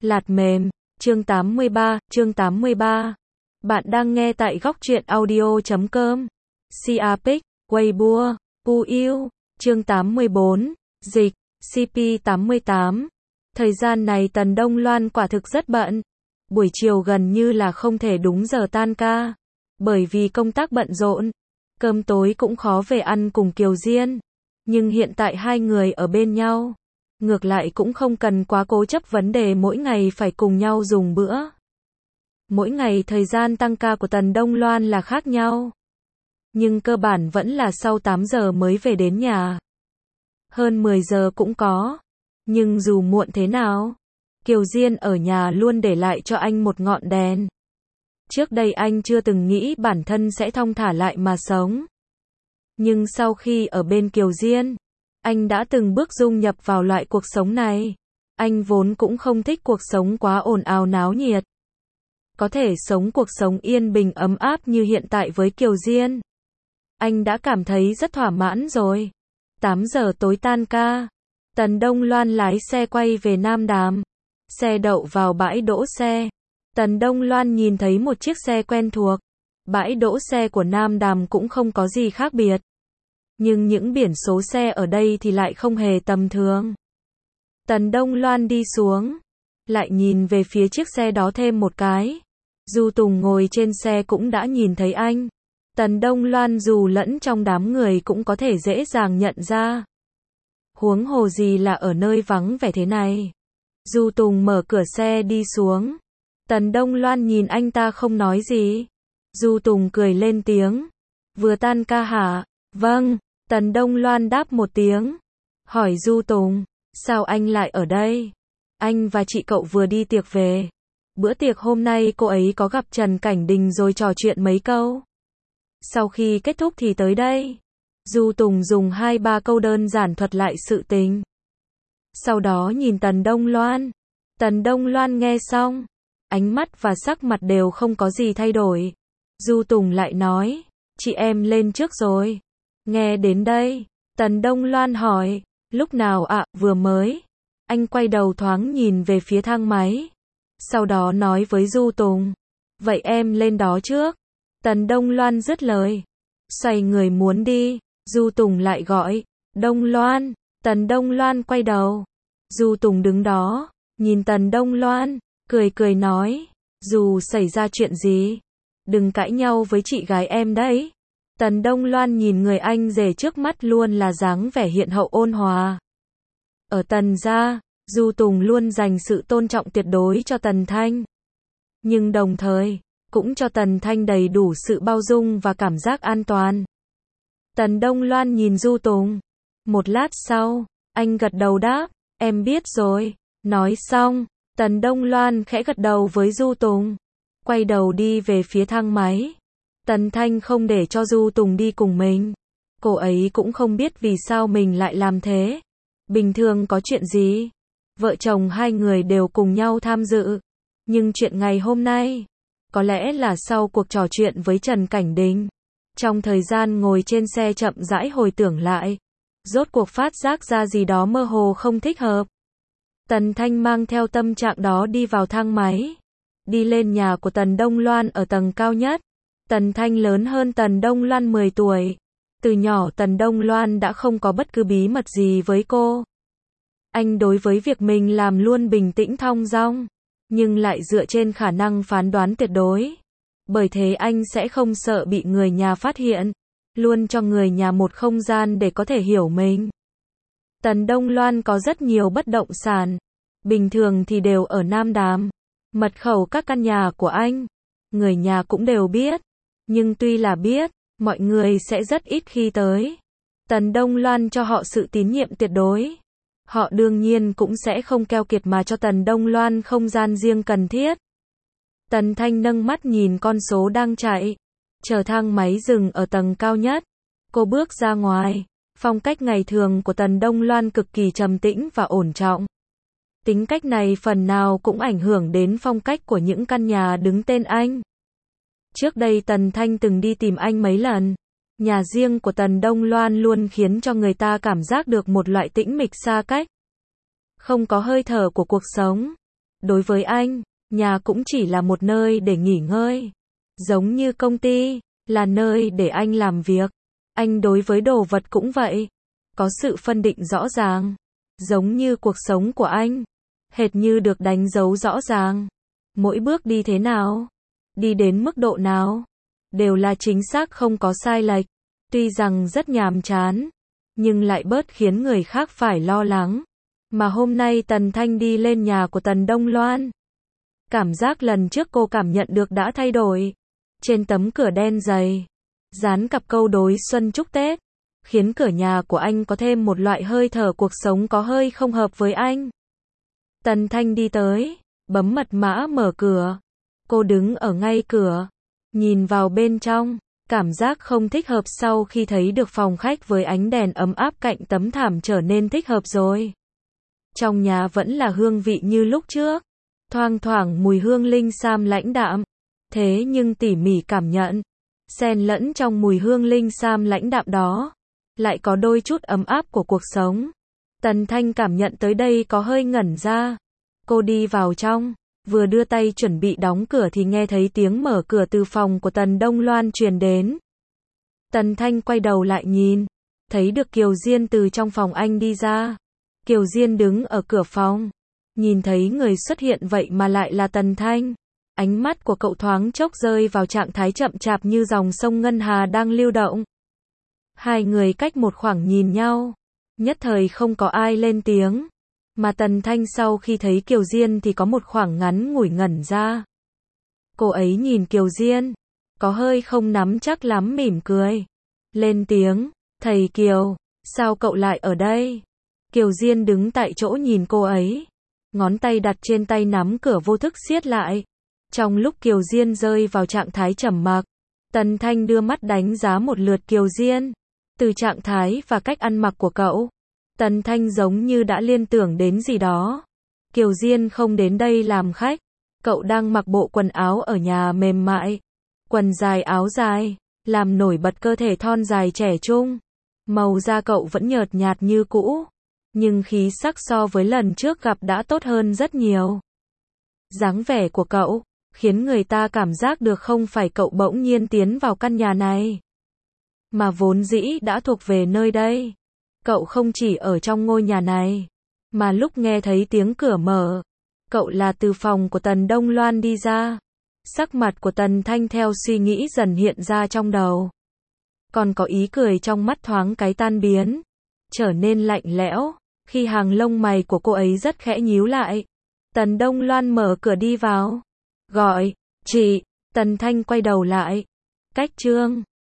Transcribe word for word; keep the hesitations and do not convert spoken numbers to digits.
Lạt mềm, chương tám mươi ba, chương tám mươi ba. Bạn đang nghe tại góc truyện audio chấm com. Siapic, Weibo, Puyu, chương tám mươi bốn, dịch, xê pê tám mươi tám. Thời gian này Tần Đông Loan quả thực rất bận. Buổi chiều gần như là không thể đúng giờ tan ca. Bởi vì công tác bận rộn, cơm tối cũng khó về ăn cùng Kiều Diên. Nhưng hiện tại hai người ở bên nhau, ngược lại cũng không cần quá cố chấp vấn đề mỗi ngày phải cùng nhau dùng bữa. Mỗi ngày thời gian tăng ca của Tần Đông Loan là khác nhau. Nhưng cơ bản vẫn là sau tám giờ mới về đến nhà. Hơn mười giờ cũng có. Nhưng dù muộn thế nào, Kiều Diên ở nhà luôn để lại cho anh một ngọn đèn. Trước đây anh chưa từng nghĩ bản thân sẽ thong thả lại mà sống. Nhưng sau khi ở bên Kiều Diên, anh đã từng bước dung nhập vào loại cuộc sống này. Anh vốn cũng không thích cuộc sống quá ồn ào náo nhiệt. Có thể sống cuộc sống yên bình ấm áp như hiện tại với Kiều Diên, anh đã cảm thấy rất thỏa mãn rồi. tám giờ tối tan ca, Tần Đông Loan lái xe quay về Nam Đàm. Xe đậu vào bãi đỗ xe. Tần Đông Loan nhìn thấy một chiếc xe quen thuộc. Bãi đỗ xe của Nam Đàm cũng không có gì khác biệt. Nhưng những biển số xe ở đây thì lại không hề tầm thường. Tần Đông Loan đi xuống, lại nhìn về phía chiếc xe đó thêm một cái. Du Tùng ngồi trên xe cũng đã nhìn thấy anh. Tần Đông Loan dù lẫn trong đám người cũng có thể dễ dàng nhận ra. Huống hồ gì là ở nơi vắng vẻ thế này. Du Tùng mở cửa xe đi xuống. Tần Đông Loan nhìn anh ta không nói gì. Du Tùng cười lên tiếng. Vừa tan ca hả? Vâng. Tần Đông Loan đáp một tiếng. Hỏi Du Tùng, sao anh lại ở đây? Anh và chị cậu vừa đi tiệc về. Bữa tiệc hôm nay cô ấy có gặp Trần Cảnh Đình rồi trò chuyện mấy câu. Sau khi kết thúc thì tới đây. Du Tùng dùng hai ba câu đơn giản thuật lại sự tình. Sau đó nhìn Tần Đông Loan. Tần Đông Loan nghe xong, ánh mắt và sắc mặt đều không có gì thay đổi. Du Tùng lại nói, chị em lên trước rồi. Nghe đến đây, Tần Đông Loan hỏi, lúc nào ạ? À, vừa mới. Anh quay đầu thoáng nhìn về phía thang máy. Sau đó nói với Du Tùng, vậy em lên đó trước. Tần Đông Loan dứt lời, xoay người muốn đi. Du Tùng lại gọi, Đông Loan. Tần Đông Loan quay đầu. Du Tùng đứng đó, nhìn Tần Đông Loan, cười cười nói, dù xảy ra chuyện gì, đừng cãi nhau với chị gái em đấy. Tần Đông Loan nhìn người anh rể trước mắt luôn là dáng vẻ hiện hậu ôn hòa. Ở Tần gia, Du Tùng luôn dành sự tôn trọng tuyệt đối cho Tần Thanh. Nhưng đồng thời, cũng cho Tần Thanh đầy đủ sự bao dung và cảm giác an toàn. Tần Đông Loan nhìn Du Tùng. Một lát sau, anh gật đầu đáp, em biết rồi. Nói xong, Tần Đông Loan khẽ gật đầu với Du Tùng. Quay đầu đi về phía thang máy. Tần Thanh không để cho Du Tùng đi cùng mình. Cô ấy cũng không biết vì sao mình lại làm thế. Bình thường có chuyện gì, vợ chồng hai người đều cùng nhau tham dự. Nhưng chuyện ngày hôm nay, có lẽ là sau cuộc trò chuyện với Trần Cảnh Đình. Trong thời gian ngồi trên xe chậm rãi hồi tưởng lại, rốt cuộc phát giác ra gì đó mơ hồ không thích hợp. Tần Thanh mang theo tâm trạng đó đi vào thang máy. Đi lên nhà của Tần Đông Loan ở tầng cao nhất. Tần Thanh lớn hơn Tần Đông Loan mười tuổi. Từ nhỏ Tần Đông Loan đã không có bất cứ bí mật gì với cô. Anh đối với việc mình làm luôn bình tĩnh thong dong, nhưng lại dựa trên khả năng phán đoán tuyệt đối. Bởi thế anh sẽ không sợ bị người nhà phát hiện, luôn cho người nhà một không gian để có thể hiểu mình. Tần Đông Loan có rất nhiều bất động sản, bình thường thì đều ở Nam Đàm. Mật khẩu các căn nhà của anh, người nhà cũng đều biết. Nhưng tuy là biết, mọi người sẽ rất ít khi tới. Tần Đông Loan cho họ sự tín nhiệm tuyệt đối. Họ đương nhiên cũng sẽ không keo kiệt mà cho Tần Đông Loan không gian riêng cần thiết. Tần Thanh nâng mắt nhìn con số đang chạy. Chờ thang máy dừng ở tầng cao nhất. Cô bước ra ngoài. Phong cách ngày thường của Tần Đông Loan cực kỳ trầm tĩnh và ổn trọng. Tính cách này phần nào cũng ảnh hưởng đến phong cách của những căn nhà đứng tên anh. Trước đây Tần Thanh từng đi tìm anh mấy lần. Nhà riêng của Tần Đông Loan luôn khiến cho người ta cảm giác được một loại tĩnh mịch xa cách. Không có hơi thở của cuộc sống. Đối với anh, nhà cũng chỉ là một nơi để nghỉ ngơi. Giống như công ty, là nơi để anh làm việc. Anh đối với đồ vật cũng vậy. Có sự phân định rõ ràng. Giống như cuộc sống của anh. Hệt như được đánh dấu rõ ràng. Mỗi bước đi thế nào? Đi đến mức độ nào? Đều là chính xác không có sai lệch. Tuy rằng rất nhàm chán, nhưng lại bớt khiến người khác phải lo lắng. Mà hôm nay Tần Thanh đi lên nhà của Tần Đông Loan. Cảm giác lần trước cô cảm nhận được đã thay đổi. Trên tấm cửa đen dày, dán cặp câu đối xuân chúc Tết, khiến cửa nhà của anh có thêm một loại hơi thở cuộc sống có hơi không hợp với anh. Tần Thanh đi tới, bấm mật mã mở cửa. Cô đứng ở ngay cửa, nhìn vào bên trong, cảm giác không thích hợp sau khi thấy được phòng khách với ánh đèn ấm áp cạnh tấm thảm trở nên thích hợp rồi. Trong nhà vẫn là hương vị như lúc trước, thoang thoảng mùi hương linh sam lãnh đạm, thế nhưng tỉ mỉ cảm nhận, xen lẫn trong mùi hương linh sam lãnh đạm đó, lại có đôi chút ấm áp của cuộc sống. Tần Thanh cảm nhận tới đây có hơi ngẩn ra. Cô đi vào trong, vừa đưa tay chuẩn bị đóng cửa thì nghe thấy tiếng mở cửa từ phòng của Tần Đông Loan truyền đến. Tần Thanh quay đầu lại nhìn, thấy được Kiều Diên từ trong phòng anh đi ra. Kiều Diên đứng ở cửa phòng, nhìn thấy người xuất hiện vậy mà lại là Tần Thanh. Ánh mắt của cậu thoáng chốc rơi vào trạng thái chậm chạp như dòng sông Ngân Hà đang lưu động. Hai người cách một khoảng nhìn nhau, nhất thời không có ai lên tiếng. Mà Tần Thanh sau khi thấy Kiều Diên thì có một khoảng ngắn ngủi ngẩn ra. Cô ấy nhìn Kiều Diên, có hơi không nắm chắc lắm mỉm cười. Lên tiếng, thầy Kiều, sao cậu lại ở đây? Kiều Diên đứng tại chỗ nhìn cô ấy. Ngón tay đặt trên tay nắm cửa vô thức siết lại. Trong lúc Kiều Diên rơi vào trạng thái trầm mặc, Tần Thanh đưa mắt đánh giá một lượt Kiều Diên. Từ trạng thái và cách ăn mặc của cậu, Tần Thanh giống như đã liên tưởng đến gì đó. Kiều Diên không đến đây làm khách. Cậu đang mặc bộ quần áo ở nhà mềm mại. Quần dài áo dài, làm nổi bật cơ thể thon dài trẻ trung. Màu da cậu vẫn nhợt nhạt như cũ. Nhưng khí sắc so với lần trước gặp đã tốt hơn rất nhiều. Dáng vẻ của cậu, khiến người ta cảm giác được không phải cậu bỗng nhiên tiến vào căn nhà này. Mà vốn dĩ đã thuộc về nơi đây. Cậu không chỉ ở trong ngôi nhà này, mà lúc nghe thấy tiếng cửa mở, cậu là từ phòng của Tần Đông Loan đi ra. Sắc mặt của Tần Thanh theo suy nghĩ dần hiện ra trong đầu. Còn có ý cười trong mắt thoáng cái tan biến, trở nên lạnh lẽo, khi hàng lông mày của cô ấy rất khẽ nhíu lại. Tần Đông Loan mở cửa đi vào, gọi, chị. Tần Thanh quay đầu lại. Cách Trương